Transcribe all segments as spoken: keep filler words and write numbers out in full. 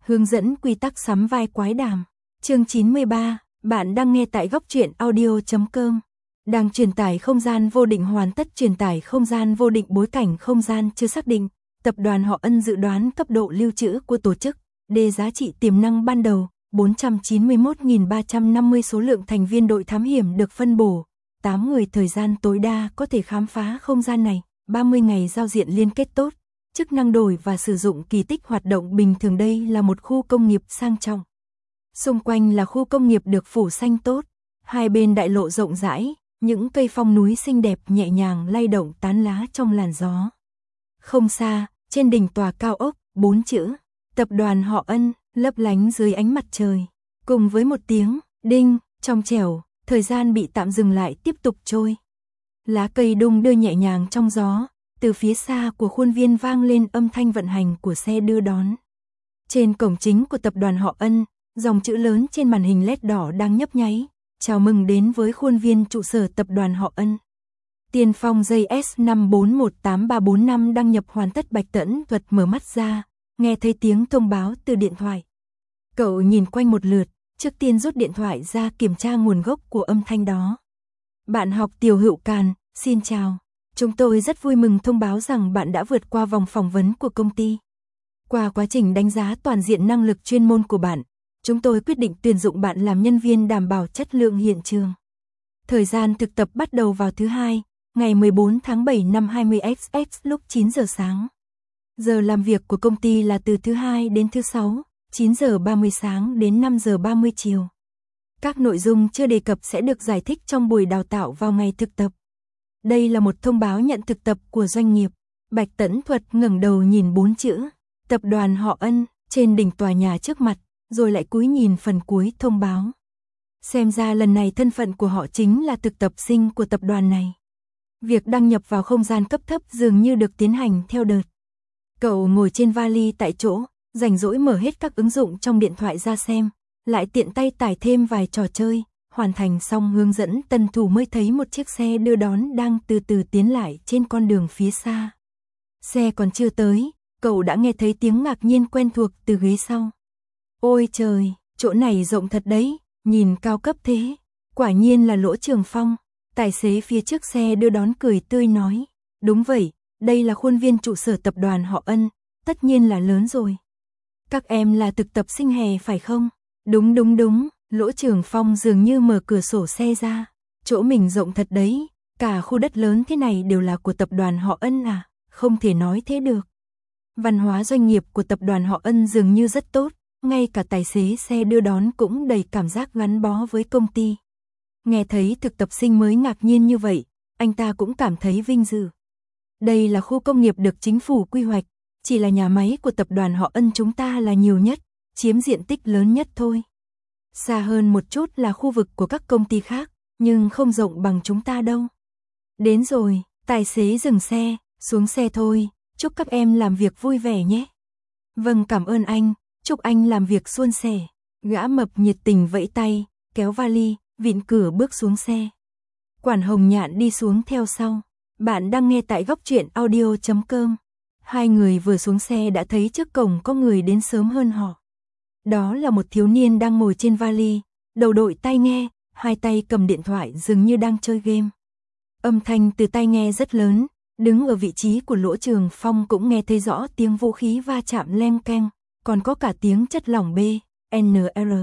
Hướng dẫn quy tắc sắm vai quái đàm. Chương chín mươi ba, bạn đang nghe tại góc truyện audio chấm com. Đang truyền tải không gian vô định hoàn tất truyền tải không gian vô định bối cảnh không gian chưa xác định. Tập đoàn Họ Ân dự đoán cấp độ lưu trữ của tổ chức. D giá trị tiềm năng ban đầu, bốn trăm chín mươi mốt nghìn ba trăm năm mươi số lượng thành viên đội thám hiểm được phân bổ. tám người thời gian tối đa có thể khám phá không gian này, ba mươi ngày giao diện liên kết tốt. Chức năng đổi và sử dụng kỳ tích hoạt động bình thường. Đây là một khu công nghiệp sang trọng. Xung quanh là khu công nghiệp được phủ xanh tốt. Hai bên đại lộ rộng rãi, những cây phong núi xinh đẹp nhẹ nhàng lay động tán lá trong làn gió. Không xa, trên đỉnh tòa cao ốc, bốn chữ Tập đoàn Họ Ân lấp lánh dưới ánh mặt trời. Cùng với một tiếng đinh trong trẻo, thời gian bị tạm dừng lại tiếp tục trôi. Lá cây đung đưa nhẹ nhàng trong gió. Từ phía xa của khuôn viên vang lên âm thanh vận hành của xe đưa đón. Trên cổng chính của tập đoàn Họ Ân, dòng chữ lớn trên màn hình led đỏ đang nhấp nháy. Chào mừng đến với khuôn viên trụ sở tập đoàn Họ Ân. Tiên phong dây S năm bốn một tám ba bốn năm đăng nhập hoàn tất. Bạch Tẫn Thuật mở mắt ra, nghe thấy tiếng thông báo từ điện thoại. Cậu nhìn quanh một lượt, trước tiên rút điện thoại ra kiểm tra nguồn gốc của âm thanh đó. Bạn học Tiểu Hữu Càn, xin chào. Chúng tôi rất vui mừng thông báo rằng bạn đã vượt qua vòng phỏng vấn của công ty. Qua quá trình đánh giá toàn diện năng lực chuyên môn của bạn, chúng tôi quyết định tuyển dụng bạn làm nhân viên đảm bảo chất lượng hiện trường. Thời gian thực tập bắt đầu vào thứ hai, ngày mười bốn tháng bảy năm hai mươi xx lúc chín giờ sáng. Giờ làm việc của công ty là từ thứ hai đến thứ sáu, chín giờ ba mươi sáng đến năm giờ ba mươi chiều. Các nội dung chưa đề cập sẽ được giải thích trong buổi đào tạo vào ngày thực tập. Đây là một thông báo nhận thực tập của doanh nghiệp. Bạch Tẫn Thuật ngẩng đầu nhìn bốn chữ Tập đoàn Họ Ân trên đỉnh tòa nhà trước mặt, rồi lại cúi nhìn phần cuối thông báo. Xem ra lần này thân phận của họ chính là thực tập sinh của tập đoàn này. Việc đăng nhập vào không gian cấp thấp dường như được tiến hành theo đợt. Cậu ngồi trên vali tại chỗ, rảnh rỗi mở hết các ứng dụng trong điện thoại ra xem, lại tiện tay tải thêm vài trò chơi. Hoàn thành xong hướng dẫn tân thủ mới thấy một chiếc xe đưa đón đang từ từ tiến lại trên con đường phía xa. Xe còn chưa tới, cậu đã nghe thấy tiếng ngạc nhiên quen thuộc từ ghế sau. Ôi trời, chỗ này rộng thật đấy, nhìn cao cấp thế. Quả nhiên là Lỗ Trường Phong. Tài xế phía trước xe đưa đón cười tươi nói. Đúng vậy, đây là khuôn viên trụ sở tập đoàn Họ Ân, tất nhiên là lớn rồi. Các em là thực tập sinh hè phải không? Đúng đúng đúng. Lỗ Trường Phong dường như mở cửa sổ xe ra. Chỗ mình rộng thật đấy, cả khu đất lớn thế này đều là của tập đoàn Họ Ân à, không thể nói thế được. Văn hóa doanh nghiệp của tập đoàn Họ Ân dường như rất tốt, ngay cả tài xế xe đưa đón cũng đầy cảm giác gắn bó với công ty. Nghe thấy thực tập sinh mới ngạc nhiên như vậy, anh ta cũng cảm thấy vinh dự. Đây là khu công nghiệp được chính phủ quy hoạch, chỉ là nhà máy của tập đoàn Họ Ân chúng ta là nhiều nhất, chiếm diện tích lớn nhất thôi. Xa hơn một chút là khu vực của các công ty khác, nhưng không rộng bằng chúng ta đâu. Đến rồi, tài xế dừng xe, xuống xe thôi, chúc các em làm việc vui vẻ nhé. Vâng cảm ơn anh, chúc anh làm việc suôn sẻ. Gã mập nhiệt tình vẫy tay, kéo vali, vịn cửa bước xuống xe. Quản Hồng Nhạn đi xuống theo sau. Bạn đang nghe tại góc truyện audio chấm com. Hai người vừa xuống xe đã thấy trước cổng có người đến sớm hơn họ. Đó là một thiếu niên đang ngồi trên vali, đầu đội tai nghe, hai tay cầm điện thoại dường như đang chơi game. Âm thanh từ tai nghe rất lớn, đứng ở vị trí của Lỗ Trường Phong cũng nghe thấy rõ tiếng vũ khí va chạm leng keng, còn có cả tiếng chất lỏng B, N R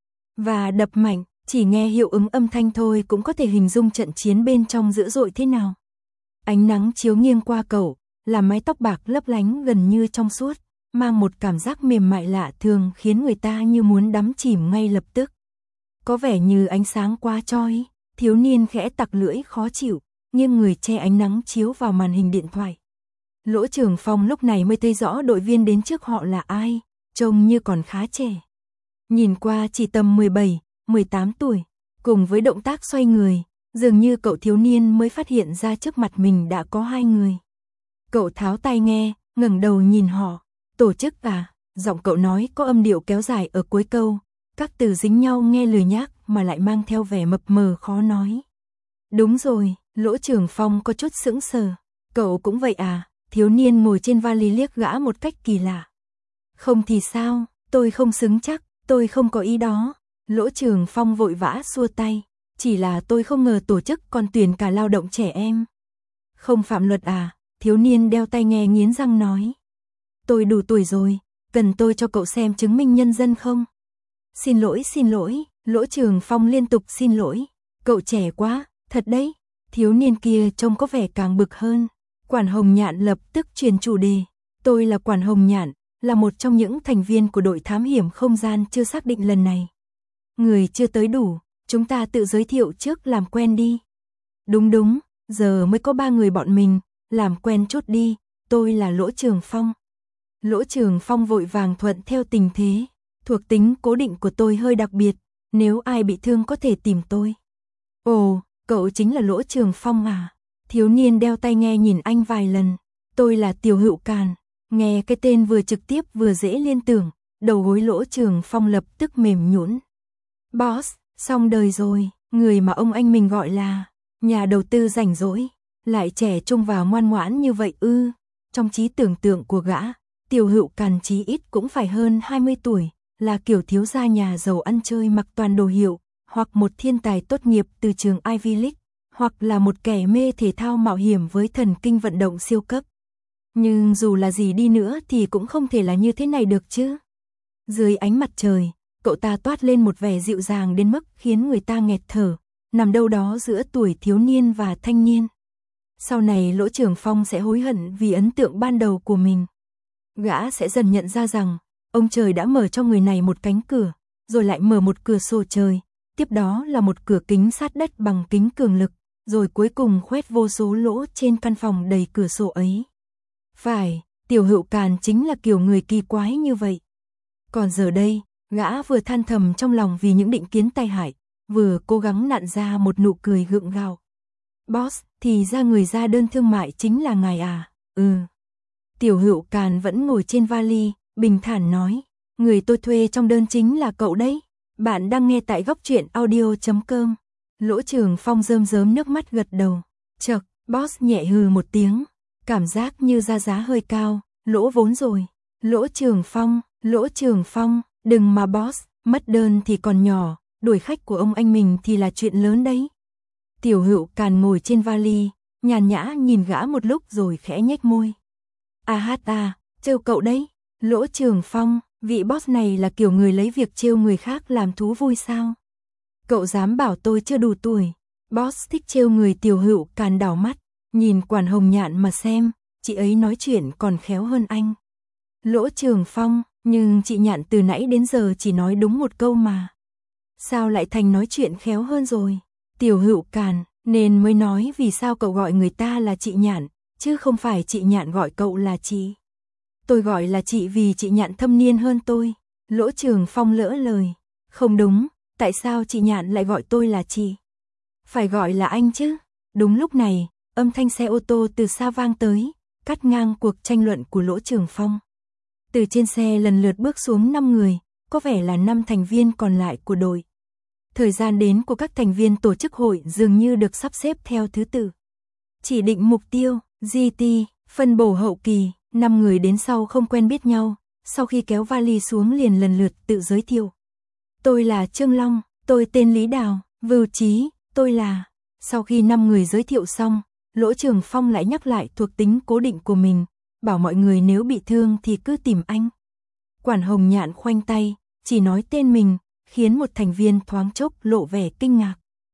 và đập mạnh, chỉ nghe hiệu ứng âm thanh thôi cũng có thể hình dung trận chiến bên trong dữ dội thế nào. Ánh nắng chiếu nghiêng qua cậu, làm mái tóc bạc lấp lánh gần như trong suốt, mang một cảm giác mềm mại lạ thường khiến người ta như muốn đắm chìm ngay lập tức. Có vẻ như ánh sáng quá chói, thiếu niên khẽ tặc lưỡi khó chịu, nhưng người che ánh nắng chiếu vào màn hình điện thoại. Lỗ Trường Phong lúc này mới thấy rõ đội viên đến trước họ là ai, trông như còn khá trẻ. Nhìn qua chỉ tầm mười bảy, mười tám tuổi, cùng với động tác xoay người, dường như cậu thiếu niên mới phát hiện ra trước mặt mình đã có hai người. Cậu tháo tai nghe, ngẩng đầu nhìn họ. Tổ chức à, giọng cậu nói có âm điệu kéo dài ở cuối câu, các từ dính nhau nghe lười nhác mà lại mang theo vẻ mập mờ khó nói. Đúng rồi, Lỗ Trường Phong có chút sững sờ. Cậu cũng vậy à? Thiếu niên ngồi trên vali liếc gã một cách kỳ lạ. Không thì sao, Tôi không xứng chắc, tôi không có ý đó. Lỗ Trường Phong vội vã xua tay. Chỉ là tôi không ngờ tổ chức còn tuyển cả lao động trẻ em. Không phạm luật à? Thiếu niên đeo tai nghe nghiến răng nói. Tôi đủ tuổi rồi, cần tôi cho cậu xem chứng minh nhân dân không? Xin lỗi xin lỗi, Lỗ Trường Phong liên tục xin lỗi. Cậu trẻ quá, thật đấy. Thiếu niên kia trông có vẻ càng bực hơn. Quản Hồng Nhạn lập tức truyền chủ đề. Tôi là Quản Hồng Nhạn, là một trong những thành viên của đội thám hiểm không gian chưa xác định lần này. Người chưa tới đủ, chúng ta tự giới thiệu trước làm quen đi. Đúng đúng, giờ mới có ba người bọn mình, làm quen chút đi, tôi là Lỗ Trường Phong. Lỗ Trường Phong vội vàng thuận theo tình thế, thuộc tính cố định của tôi hơi đặc biệt, nếu ai bị thương có thể tìm tôi. Ồ, cậu chính là Lỗ Trường Phong à? Thiếu niên đeo tai nghe nhìn anh vài lần, tôi là Tiểu Hữu Càn, nghe cái tên vừa trực tiếp vừa dễ liên tưởng, đầu gối Lỗ Trường Phong lập tức mềm nhũn. Boss, xong đời rồi, người mà ông anh mình gọi là nhà đầu tư rảnh rỗi, lại trẻ trung và ngoan ngoãn như vậy ư? Trong trí tưởng tượng của gã, Tiểu Hữu Càn chí ít cũng phải hơn hai mươi tuổi, là kiểu thiếu gia nhà giàu ăn chơi mặc toàn đồ hiệu, hoặc một thiên tài tốt nghiệp từ trường Ivy League, hoặc là một kẻ mê thể thao mạo hiểm với thần kinh vận động siêu cấp. Nhưng dù là gì đi nữa thì cũng không thể là như thế này được chứ. Dưới ánh mặt trời, cậu ta toát lên một vẻ dịu dàng đến mức khiến người ta nghẹt thở, nằm đâu đó giữa tuổi thiếu niên và thanh niên. Sau này Lỗ Trường Phong sẽ hối hận vì ấn tượng ban đầu của mình. Gã sẽ dần nhận ra rằng, ông trời đã mở cho người này một cánh cửa, rồi lại mở một cửa sổ trời, tiếp đó là một cửa kính sát đất bằng kính cường lực, rồi cuối cùng khoét vô số lỗ trên căn phòng đầy cửa sổ ấy. Phải, Tiểu Hữu Càn chính là kiểu người kỳ quái như vậy. Còn giờ đây, gã vừa than thầm trong lòng vì những định kiến tai hại, vừa cố gắng nặn ra một nụ cười gượng gạo. Boss, thì ra người ra đơn thương mại chính là ngài à? Ừ. Tiểu Hữu Càn vẫn ngồi trên vali, bình thản nói. Người tôi thuê trong đơn chính là cậu đấy. Bạn đang nghe tại góc truyện audio chấm com. Lỗ Trường Phong rơm rớm nước mắt gật đầu. Chậc, boss nhẹ hừ một tiếng. Cảm giác như ra giá hơi cao, lỗ vốn rồi. Lỗ Trường Phong, Lỗ Trường Phong, đừng mà boss, mất đơn thì còn nhỏ, đuổi khách của ông anh mình thì là chuyện lớn đấy. Tiểu Hữu Càn ngồi trên vali, nhàn nhã nhìn gã một lúc rồi khẽ nhếch môi. À hát à, trêu cậu đấy. Lỗ Trường Phong, vị boss này là kiểu người lấy việc trêu người khác làm thú vui sao? Cậu dám bảo tôi chưa đủ tuổi. Boss thích trêu người. Tiểu Hữu Càn đảo mắt, nhìn Quản Hồng Nhạn mà xem, chị ấy nói chuyện còn khéo hơn anh. Lỗ Trường Phong, nhưng chị Nhạn từ nãy đến giờ chỉ nói đúng một câu mà. Sao lại thành nói chuyện khéo hơn rồi? Tiểu Hữu Càn, nên mới nói vì sao cậu gọi người ta là chị Nhạn, chứ không phải chị Nhạn gọi cậu là chị. Tôi gọi là chị vì chị Nhạn thâm niên hơn tôi. Lỗ Trường Phong lỡ lời. Không đúng, tại sao chị Nhạn lại gọi tôi là chị? Phải gọi là anh chứ. Đúng lúc này, âm thanh xe ô tô từ xa vang tới, cắt ngang cuộc tranh luận của Lỗ Trường Phong. Từ trên xe lần lượt bước xuống năm người, có vẻ là năm thành viên còn lại của đội. Thời gian đến của các thành viên tổ chức hội dường như được sắp xếp theo thứ tự. Chỉ định mục tiêu, giê tê, phân bổ hậu kỳ, năm người đến sau không quen biết nhau, sau khi kéo vali xuống liền lần lượt tự giới thiệu. Tôi là Trương Long, tôi tên Lý Đào, Vưu Trí, tôi là... Sau khi năm người giới thiệu xong, Lỗ Trường Phong lại nhắc lại thuộc tính cố định của mình, bảo mọi người nếu bị thương thì cứ tìm anh. Quản Hồng Nhạn khoanh tay, chỉ nói tên mình, khiến một thành viên thoáng chốc lộ vẻ kinh ngạc.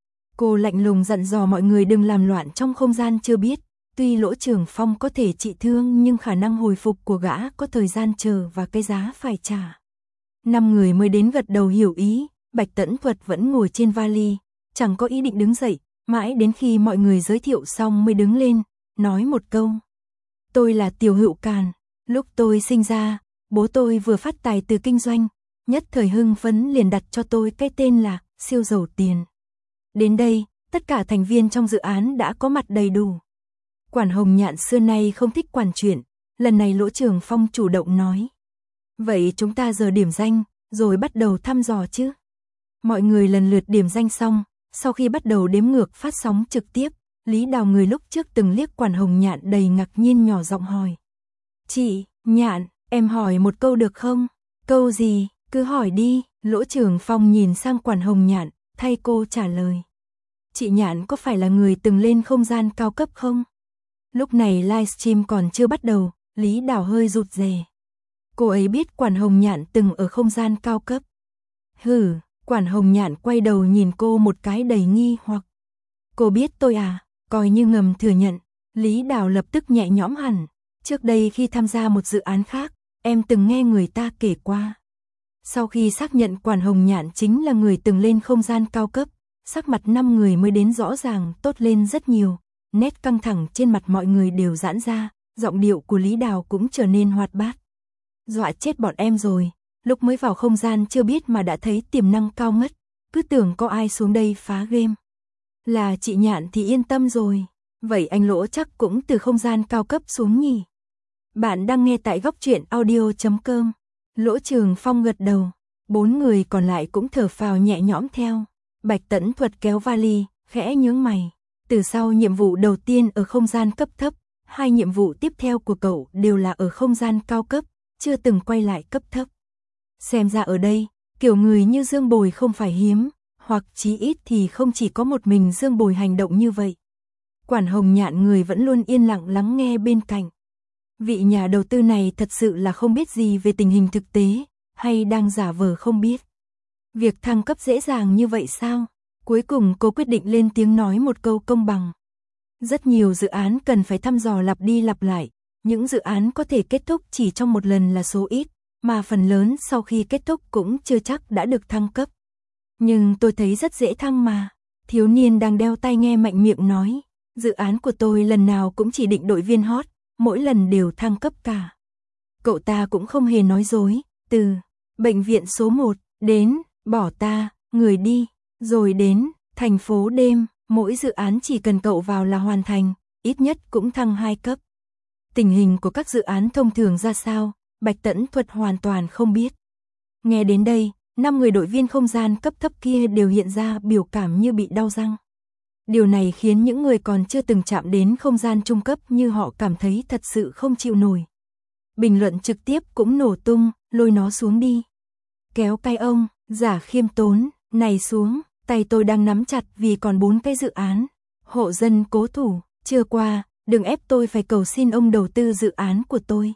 Cô lạnh lùng dặn dò mọi người đừng làm loạn trong không gian chưa biết, tuy Lỗ Trường Phong có thể trị thương nhưng khả năng hồi phục của gã có thời gian chờ và cái giá phải trả. Năm người mới đến gật đầu hiểu ý, Bạch Tẫn Thuật vẫn ngồi trên vali, chẳng có ý định đứng dậy, mãi đến khi mọi người giới thiệu xong mới đứng lên, nói một câu. Tôi là Tiểu Hữu Càn, lúc tôi sinh ra, bố tôi vừa phát tài từ kinh doanh, nhất thời hưng phấn liền đặt cho tôi cái tên là siêu giàu tiền. Đến đây, tất cả thành viên trong dự án đã có mặt đầy đủ. Quản Hồng Nhạn xưa nay không thích quản chuyện, lần này Lỗ Trường Phong chủ động nói. Vậy chúng ta giờ điểm danh, rồi bắt đầu thăm dò chứ. Mọi người lần lượt điểm danh xong, sau khi bắt đầu đếm ngược phát sóng trực tiếp, Lý Đào người lúc trước từng liếc Quản Hồng Nhạn đầy ngạc nhiên nhỏ giọng hỏi. Chị, Nhạn, em hỏi một câu được không? Câu gì? Cứ hỏi đi, Lỗ Trường Phong nhìn sang Quản Hồng Nhạn, thay cô trả lời. Chị Nhạn có phải là người từng lên không gian cao cấp không? Lúc này livestream còn chưa bắt đầu, Lý Đào hơi rụt rè. Cô ấy biết Quản Hồng Nhạn từng ở không gian cao cấp. Hừ, Quản Hồng Nhạn quay đầu nhìn cô một cái đầy nghi hoặc. Cô biết tôi à, coi như ngầm thừa nhận. Lý Đào lập tức nhẹ nhõm hẳn. Trước đây khi tham gia một dự án khác, em từng nghe người ta kể qua. Sau khi xác nhận Quản Hồng Nhạn chính là người từng lên không gian cao cấp, sắc mặt năm người mới đến rõ ràng tốt lên rất nhiều. Nét căng thẳng trên mặt mọi người đều giãn ra, giọng điệu của Lý Đào cũng trở nên hoạt bát. Dọa chết bọn em rồi, lúc mới vào không gian chưa biết mà đã thấy tiềm năng cao ngất, cứ tưởng có ai xuống đây phá game. Là chị Nhạn thì yên tâm rồi, vậy anh Lỗ chắc cũng từ không gian cao cấp xuống nhỉ? Bạn đang nghe tại góc truyện audio chấm com. Lỗ Trường Phong gật đầu, bốn người còn lại cũng thở phào nhẹ nhõm theo. Bạch Tẫn Thuật kéo vali, khẽ nhướng mày. Từ sau nhiệm vụ đầu tiên ở không gian cấp thấp, hai nhiệm vụ tiếp theo của cậu đều là ở không gian cao cấp, chưa từng quay lại cấp thấp. Xem ra ở đây, kiểu người như Dương Bồi không phải hiếm, hoặc chí ít thì không chỉ có một mình Dương Bồi hành động như vậy. Quản Hồng Nhạn người vẫn luôn yên lặng lắng nghe bên cạnh. Vị nhà đầu tư này thật sự là không biết gì về tình hình thực tế, hay đang giả vờ không biết. Việc thăng cấp dễ dàng như vậy sao? Cuối cùng cô quyết định lên tiếng nói một câu công bằng. Rất nhiều dự án cần phải thăm dò lặp đi lặp lại, những dự án có thể kết thúc chỉ trong một lần là số ít, mà phần lớn sau khi kết thúc cũng chưa chắc đã được thăng cấp. Nhưng tôi thấy rất dễ thăng mà. Thiếu niên đang đeo tai nghe mạnh miệng nói, dự án của tôi lần nào cũng chỉ định đội viên hot, mỗi lần đều thăng cấp cả. Cậu ta cũng không hề nói dối, từ bệnh viện số một đến bỏ ta, người đi, rồi đến thành phố đêm, mỗi dự án chỉ cần cậu vào là hoàn thành, ít nhất cũng thăng hai cấp. Tình hình của các dự án thông thường ra sao, Bạch Tẫn Thuật hoàn toàn không biết. Nghe đến đây, năm người đội viên không gian cấp thấp kia đều hiện ra biểu cảm như bị đau răng. Điều này khiến những người còn chưa từng chạm đến không gian trung cấp như họ cảm thấy thật sự không chịu nổi. Bình luận trực tiếp cũng nổ tung, lôi nó xuống đi. Kéo cái ông, giả khiêm tốn, này xuống, tay tôi đang nắm chặt vì còn bốn cái dự án. Hộ dân cố thủ, chưa qua, đừng ép tôi phải cầu xin ông đầu tư dự án của tôi.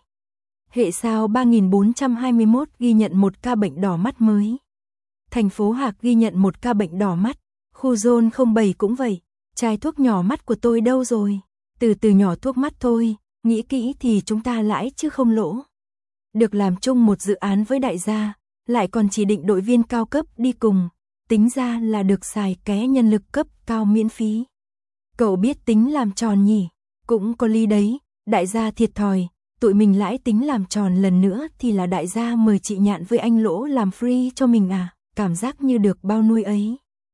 Hệ sao ba nghìn bốn trăm hai mươi mốt ghi nhận một ca bệnh đỏ mắt mới. Thành phố Hạc ghi nhận một ca bệnh đỏ mắt. Khu Zone không bảy cũng vậy. Chai thuốc nhỏ mắt của tôi đâu rồi? Từ từ nhỏ thuốc mắt thôi, nghĩ kỹ thì chúng ta lãi chứ không lỗ. Được làm chung một dự án với đại gia, lại còn chỉ định đội viên cao cấp đi cùng, tính ra là được xài ké nhân lực cấp cao miễn phí. Cậu biết tính làm tròn nhỉ? Cũng có lý đấy, đại gia thiệt thòi, tụi mình lãi tính làm tròn lần nữa thì là đại gia mời chị Nhạn với anh Lỗ làm free cho mình à, cảm giác như được bao nuôi ấy.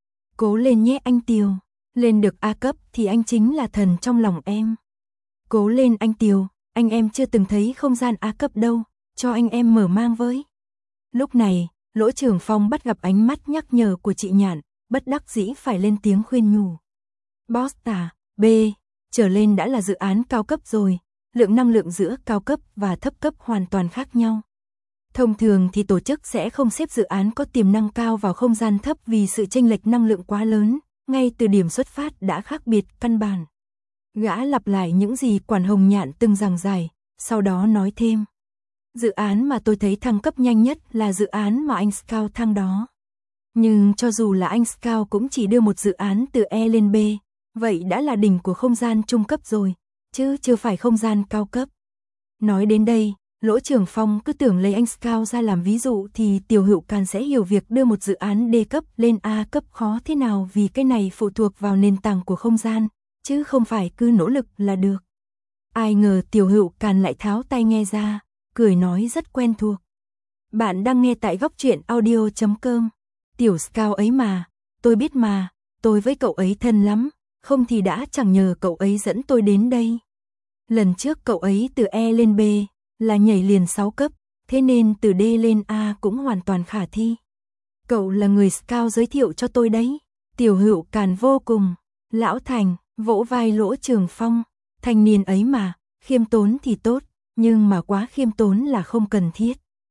Cố lên nhé anh Tiều, lên được A cấp thì anh chính là thần trong lòng em. Cố lên anh Tiều, anh em chưa từng thấy không gian A cấp đâu, cho anh em mở mang với. Lúc này, Lỗ Trường Phong bắt gặp ánh mắt nhắc nhở của chị Nhạn, bất đắc dĩ phải lên tiếng khuyên nhủ. Boss à, B, trở lên đã là dự án cao cấp rồi, lượng năng lượng giữa cao cấp và thấp cấp hoàn toàn khác nhau. Thông thường thì tổ chức sẽ không xếp dự án có tiềm năng cao vào không gian thấp vì sự chênh lệch năng lượng quá lớn, ngay từ điểm xuất phát đã khác biệt căn bản. Gã lặp lại những gì Quản Hồng Nhạn từng giảng giải, sau đó nói thêm. Dự án mà tôi thấy thăng cấp nhanh nhất là dự án mà anh Scout thăng đó. Nhưng cho dù là anh Scout cũng chỉ đưa một dự án từ E lên B, vậy đã là đỉnh của không gian trung cấp rồi, chứ chưa phải không gian cao cấp. Nói đến đây, Lỗ Trường Phong cứ tưởng lấy anh Scout ra làm ví dụ thì Tiểu Hữu Càn sẽ hiểu việc đưa một dự án D cấp lên A cấp khó thế nào vì cái này phụ thuộc vào nền tảng của không gian, chứ không phải cứ nỗ lực là được. Ai ngờ Tiểu Hữu Càn lại tháo tai nghe ra, cười nói rất quen thuộc. Bạn đang nghe tại góc truyện audio chấm com. Tiểu Scout ấy mà, tôi biết mà, tôi với cậu ấy thân lắm, không thì đã chẳng nhờ cậu ấy dẫn tôi đến đây. Lần trước cậu ấy từ E lên B, là nhảy liền sáu cấp, thế nên từ D lên A cũng hoàn toàn khả thi. Cậu là người Scout giới thiệu cho tôi đấy. Tiểu Hữu Càn vô cùng, lão thành, vỗ vai Lỗ Trường Phong, thanh niên ấy mà, khiêm tốn thì tốt, nhưng mà quá khiêm tốn là không cần thiết.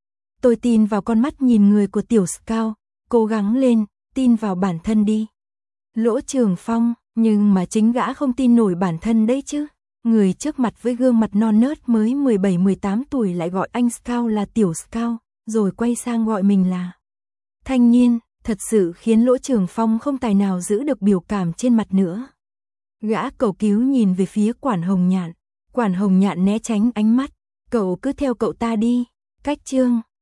Tôi tin vào con mắt nhìn người của tiểu Scout, cố gắng lên, tin vào bản thân đi. Lỗ Trường Phong, nhưng mà chính gã không tin nổi bản thân đấy chứ. Người trước mặt với gương mặt non nớt mới mười bảy mười tám tuổi lại gọi anh Scout là tiểu Scout, rồi quay sang gọi mình là thanh niên, thật sự khiến Lỗ Trường Phong không tài nào giữ được biểu cảm trên mặt nữa. Gã cầu cứu nhìn về phía Quản Hồng Nhạn, Quản Hồng Nhạn né tránh ánh mắt, cậu cứ theo cậu ta đi, cách chương.